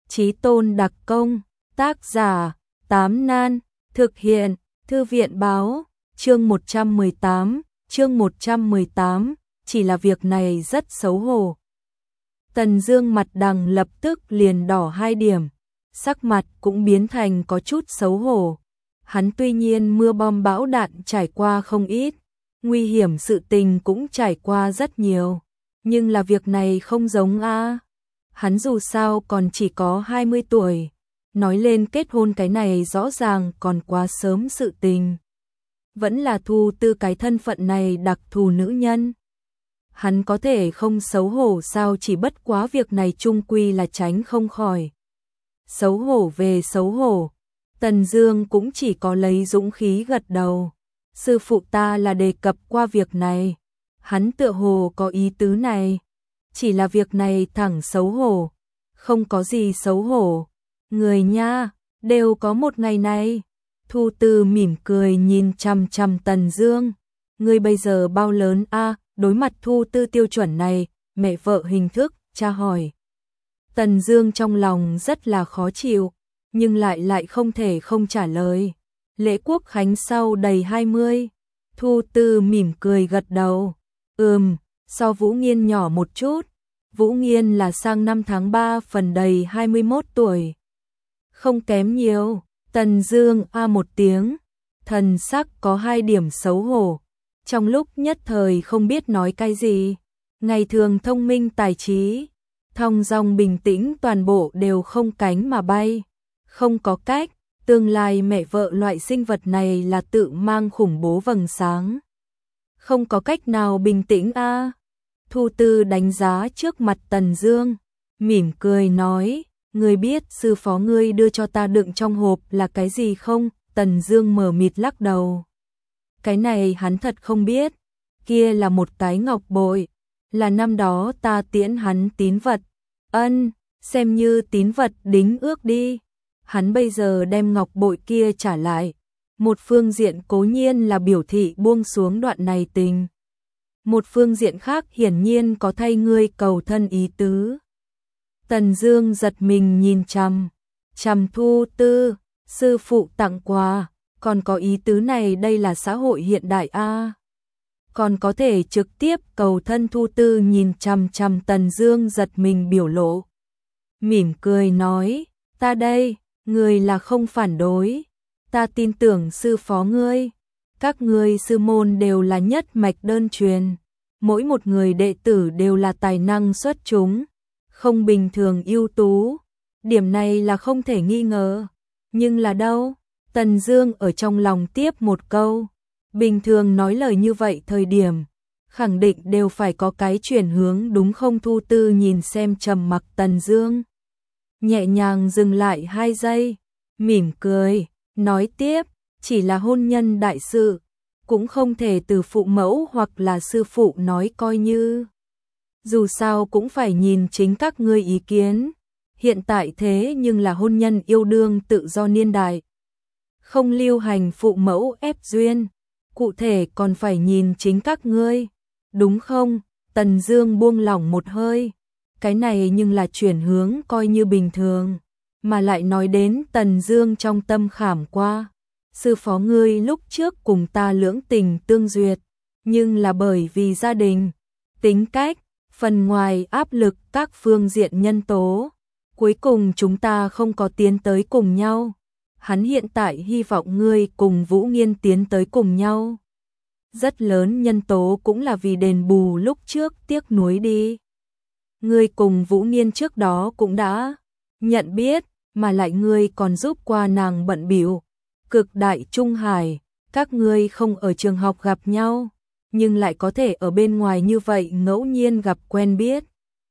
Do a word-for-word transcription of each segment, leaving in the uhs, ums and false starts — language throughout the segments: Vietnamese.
Chí Tôn đặc công, tác giả, Tám Nan, thực hiện, Thư viện báo, chương một trăm mười tám, chương một trăm mười tám, chỉ là việc này rất xấu hổ. Tần Dương mặt đằng lập tức liền đỏ hai điểm, sắc mặt cũng biến thành có chút xấu hổ. Hắn tuy nhiên mưa bom bão đạn trải qua không ít, nguy hiểm sự tình cũng trải qua rất nhiều, nhưng là việc này không giống a. Hắn dù sao còn chỉ có hai mươi tuổi, nói lên kết hôn cái này rõ ràng còn quá sớm sự tình. Vẫn là Thu Tư cái thân phận này đặc thù nữ nhân. Hắn có thể không xấu hổ sao, chỉ bất quá việc này chung quy là tránh không khỏi. Xấu hổ về xấu hổ, Tần Dương cũng chỉ có lấy dũng khí gật đầu. Sư phụ ta là đề cập qua việc này, hắn tựa hồ có ý tứ này. Chỉ là việc này thẳng xấu hổ, không có gì xấu hổ. Người nha, đều có một ngày này. Thu Tư mỉm cười nhìn chằm chằm Tần Dương. Ngươi bây giờ bao lớn a? Đối mặt Thu Tư tiêu chuẩn này, mẹ vợ hình thức, cha hỏi. Tần Dương trong lòng rất là khó chịu, nhưng lại lại không thể không trả lời. Lễ Quốc khánh sau đầy hai mươi. Thu Tư mỉm cười gật đầu. Ừm, so Vũ Nghiên nhỏ một chút. Vũ Nghiên là sang năm tháng ba phần đầy hai mươi mốt tuổi. Không kém nhiều. Tần Dương a một tiếng, thần sắc có hai điểm xấu hổ. Trong lúc nhất thời không biết nói cái gì. Ngày thường thông minh tài trí, thong dong bình tĩnh, toàn bộ đều không cánh mà bay. Không có cách, tương lai mẹ vợ loại sinh vật này là tự mang khủng bố vầng sáng. Không có cách nào bình tĩnh a. Thu Tư đánh giá trước mặt Tần Dương, mỉm cười nói, ngươi biết sư phó ngươi đưa cho ta đựng trong hộp là cái gì không? Tần Dương mờ mịt lắc đầu. Cái này hắn thật không biết, kia là một cái ngọc bội, là năm đó ta tiễn hắn tín vật. Ân, xem như tín vật đính ước đi. Hắn bây giờ đem ngọc bội kia trả lại, một phương diện cố nhiên là biểu thị buông xuống đoạn này tình. Một phương diện khác hiển nhiên có thay ngươi cầu thân ý tứ. Tần Dương giật mình nhìn chằm chằm Thu Tư, sư phụ tặng quà, còn có ý tứ này, đây là xã hội hiện đại a. Còn có thể trực tiếp cầu thân. Thu Tư nhìn chằm chằm Tần Dương giật mình biểu lộ, mỉm cười nói, ta đây, người là không phản đối, ta tin tưởng sư phó ngươi. Các ngươi sư môn đều là nhất mạch đơn truyền, mỗi một người đệ tử đều là tài năng xuất chúng, không bình thường ưu tú, điểm này là không thể nghi ngờ. Nhưng là đâu? Tần Dương ở trong lòng tiếp một câu, bình thường nói lời như vậy thời điểm, khẳng định đều phải có cái chuyển hướng đúng không? Thu Tư nhìn xem trầm mặc Tần Dương, nhẹ nhàng dừng lại hai giây, mỉm cười, nói tiếp, chỉ là hôn nhân đại sự, cũng không thể từ phụ mẫu hoặc là sư phụ nói coi như. Dù sao cũng phải nhìn chính các ngươi ý kiến. Hiện tại thế nhưng là hôn nhân yêu đương tự do niên đại, không lưu hành phụ mẫu ép duyên, cụ thể còn phải nhìn chính các ngươi, đúng không? Tần Dương buông lỏng một hơi, cái này nhưng là chuyển hướng coi như bình thường, mà lại nói đến Tần Dương trong tâm khảm qua. Sư phó ngươi lúc trước cùng ta lưỡng tình tương duyệt, nhưng là bởi vì gia đình, tính cách, phần ngoài áp lực các phương diện nhân tố, cuối cùng chúng ta không có tiến tới cùng nhau. Hắn hiện tại hy vọng ngươi cùng Vũ Nghiên tiến tới cùng nhau. Rất lớn nhân tố cũng là vì đền bù lúc trước tiếc nuối đi. Ngươi cùng Vũ Nghiên trước đó cũng đã nhận biết, mà lại ngươi còn giúp qua nàng bận bịu. Cực đại Trung Hải, các ngươi không ở trường học gặp nhau, nhưng lại có thể ở bên ngoài như vậy ngẫu nhiên gặp quen biết.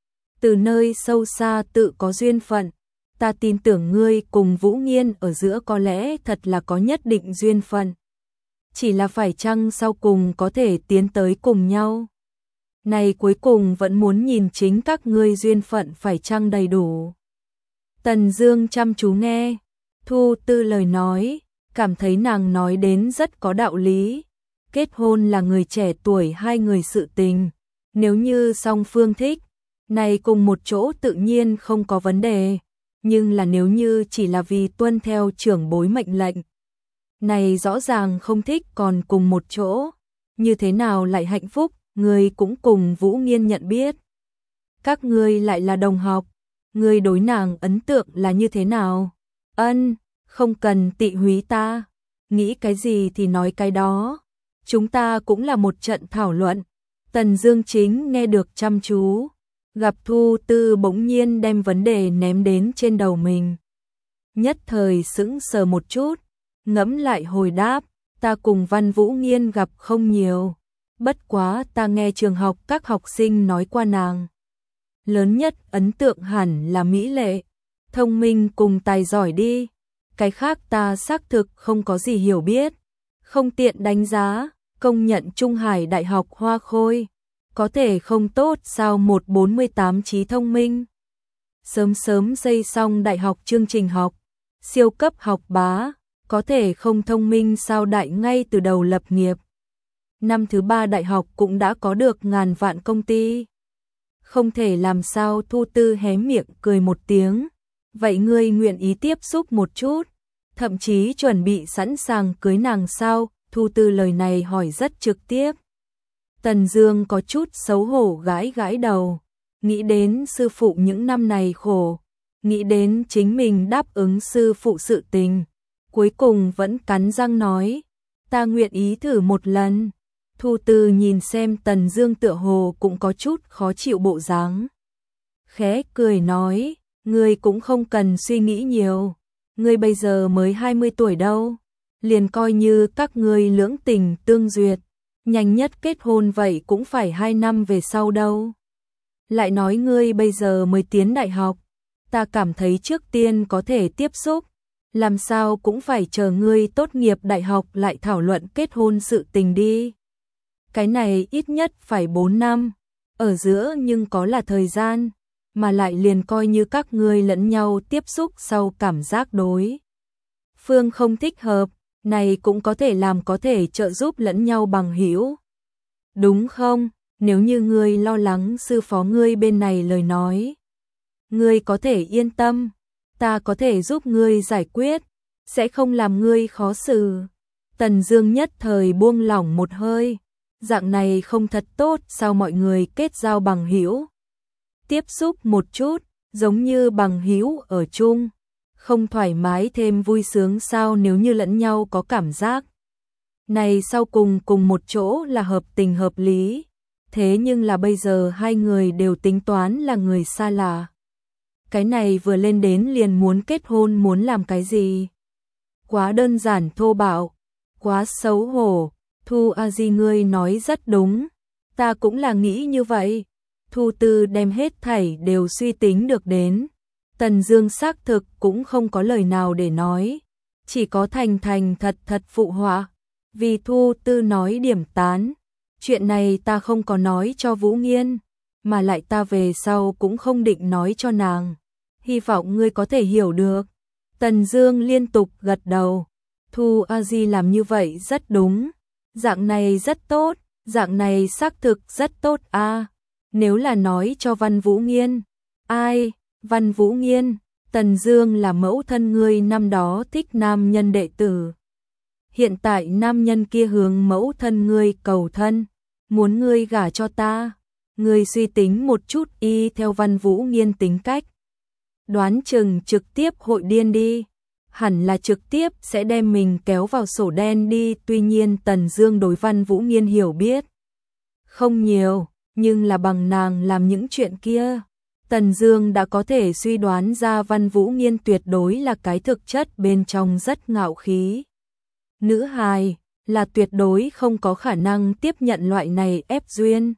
Từ nơi sâu xa tự có duyên phận, ta tin tưởng ngươi cùng Vũ Nghiên ở giữa có lẽ thật là có nhất định duyên phận. Chỉ là phải chăng sau cùng có thể tiến tới cùng nhau? Này cuối cùng vẫn muốn nhìn chính các ngươi duyên phận phải chăng đầy đủ. Tần Dương chăm chú nghe Thu Tư lời nói, cảm thấy nàng nói đến rất có đạo lý. Kết hôn là người trẻ tuổi hai người sự tình, nếu như song phương thích, này cùng một chỗ tự nhiên không có vấn đề. nhưng là nếu như chỉ là vì tuân theo trưởng bối mệnh lệnh, này rõ ràng không thích còn cùng một chỗ, như thế nào lại hạnh phúc, ngươi cũng cùng Vũ Nghiên nhận biết. Các ngươi lại là đồng học, ngươi đối nàng ấn tượng là như thế nào? Ân, không cần tị húy ta, nghĩ cái gì thì nói cái đó. Chúng ta cũng là một trận thảo luận. Tần Dương Chính nghe được chăm chú, gặp Thu Tư bỗng nhiên đem vấn đề ném đến trên đầu mình. Nhất thời sững sờ một chút, ngẫm lại hồi đáp, ta cùng Văn Vũ Nghiên gặp không nhiều, bất quá ta nghe trường học các học sinh nói qua nàng. Lớn nhất ấn tượng hẳn là mỹ lệ, thông minh cùng tài giỏi đi, cái khác ta xác thực không có gì hiểu biết, không tiện đánh giá, công nhận Trung Hải Đại học Hoa Khôi, có thể không tốt sao một bốn mươi tám trí thông minh. Sớm sớm xây xong đại học chương trình học, siêu cấp học bá, có thể không thông minh sao đại ngay từ đầu lập nghiệp. Năm thứ ba đại học cũng đã có được ngàn vạn công ty. Không thể làm sao. Thu Tư hé miệng cười một tiếng. Vậy ngươi nguyện ý tiếp xúc một chút, thậm chí chuẩn bị sẵn sàng cưới nàng sao? Thu Tư lời này hỏi rất trực tiếp. Tần Dương có chút xấu hổ gãi gãi đầu, nghĩ đến sư phụ những năm này khổ, nghĩ đến chính mình đáp ứng sư phụ sự tình, cuối cùng vẫn cắn răng nói, ta nguyện ý thử một lần. Thu Tư nhìn xem Tần Dương tựa hồ cũng có chút khó chịu bộ dáng, khẽ cười nói, ngươi cũng không cần suy nghĩ nhiều, ngươi bây giờ mới hai mươi tuổi đâu, liền coi như các ngươi lưỡng tình tương duyệt, nhanh nhất kết hôn vậy cũng phải hai năm về sau đâu. Lại nói ngươi bây giờ mới tiến đại học, ta cảm thấy trước tiên có thể tiếp xúc, làm sao cũng phải chờ ngươi tốt nghiệp đại học lại thảo luận kết hôn sự tình đi. Cái này ít nhất phải bốn năm, ở giữa nhưng có là thời gian, mà lại liền coi như các ngươi lẫn nhau tiếp xúc sau cảm giác đối phương không thích hợp, này cũng có thể làm có thể trợ giúp lẫn nhau bằng hữu. Đúng không? Nếu như ngươi lo lắng sư phó ngươi bên này lời nói, ngươi có thể yên tâm, ta có thể giúp ngươi giải quyết, sẽ không làm ngươi khó xử. Tần Dương nhất thời buông lỏng một hơi, dạng này không thật tốt sao mọi người kết giao bằng hữu. Tiếp xúc một chút, giống như bằng hữu ở chung, không thoải mái thêm vui sướng sao nếu như lẫn nhau có cảm giác. Này sau cùng cùng một chỗ là hợp tình hợp lý, thế nhưng là bây giờ hai người đều tính toán là người xa lạ. Cái này vừa lên đến liền muốn kết hôn muốn làm cái gì? Quá đơn giản thô bạo, quá xấu hổ. Thu A Di ngươi nói rất đúng, ta cũng là nghĩ như vậy. Thu Tư đem hết thảy đều suy tính được đến. Tần Dương xác thực cũng không có lời nào để nói, chỉ có thành thành thật thật phụ họa. Vì Thu Tư nói điểm tán, chuyện này ta không có nói cho Vũ Nghiên, mà lại ta về sau cũng không định nói cho nàng. Hy vọng ngươi có thể hiểu được. Tần Dương liên tục gật đầu. Thu A Di làm như vậy rất đúng. Dạng này rất tốt, dạng này xác thực rất tốt a. À, nếu là nói cho Văn Vũ Nghiên, ai? Văn Vũ Nghiên, Tần Dương là mẫu thân ngươi năm đó thích nam nhân đệ tử. Hiện tại nam nhân kia hướng mẫu thân ngươi cầu thân, muốn ngươi gả cho ta. Ngươi suy tính một chút y theo Văn Vũ Nghiên tính cách, đoán chừng trực tiếp hội điên đi. Hẳn là trực tiếp sẽ đem mình kéo vào sổ đen đi. Tuy nhiên Tần Dương đối Văn Vũ Nghiên hiểu biết không nhiều, nhưng là bằng nàng làm những chuyện kia, Tần Dương đã có thể suy đoán ra Văn Vũ Nghiên tuyệt đối là cái thực chất bên trong rất ngạo khí. Nữ hài là tuyệt đối không có khả năng tiếp nhận loại này ép duyên.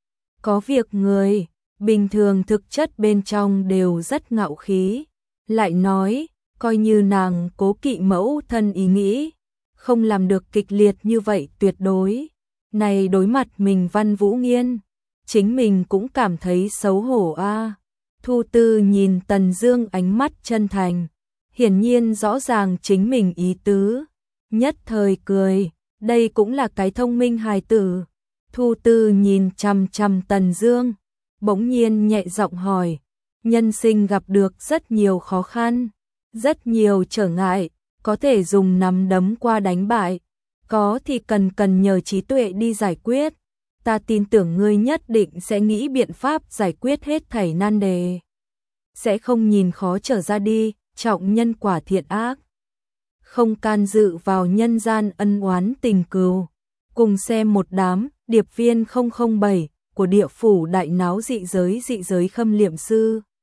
Có việc người bình thường thực chất bên trong đều rất ngạo khí, lại nói coi như nàng cố kỵ mẫu thân ý nghĩ, không làm được kịch liệt như vậy tuyệt đối. Này đối mặt mình Văn Vũ Nghiên, chính mình cũng cảm thấy xấu hổ a. À. Thu Tư nhìn Tần Dương ánh mắt chân thành, hiển nhiên rõ ràng chính mình ý tứ, nhất thời cười, đây cũng là cái thông minh hài tử. Thu Tư nhìn chằm chằm Tần Dương, bỗng nhiên nhẹ giọng hỏi, Nhân sinh gặp được rất nhiều khó khăn, rất nhiều trở ngại, có thể dùng nắm đấm qua đánh bại, có thì cần cần nhờ trí tuệ đi giải quyết. Ta tin tưởng ngươi nhất định sẽ nghĩ biện pháp giải quyết hết thảy nan đề. Sẽ không nhìn khó trở ra đi, trọng nhân quả thiện ác. Không can dự vào nhân gian ân oán tình cừu. Cùng xem một đám, điệp viên không không bảy của địa phủ đại náo dị giới dị giới Khâm Liệm Sư.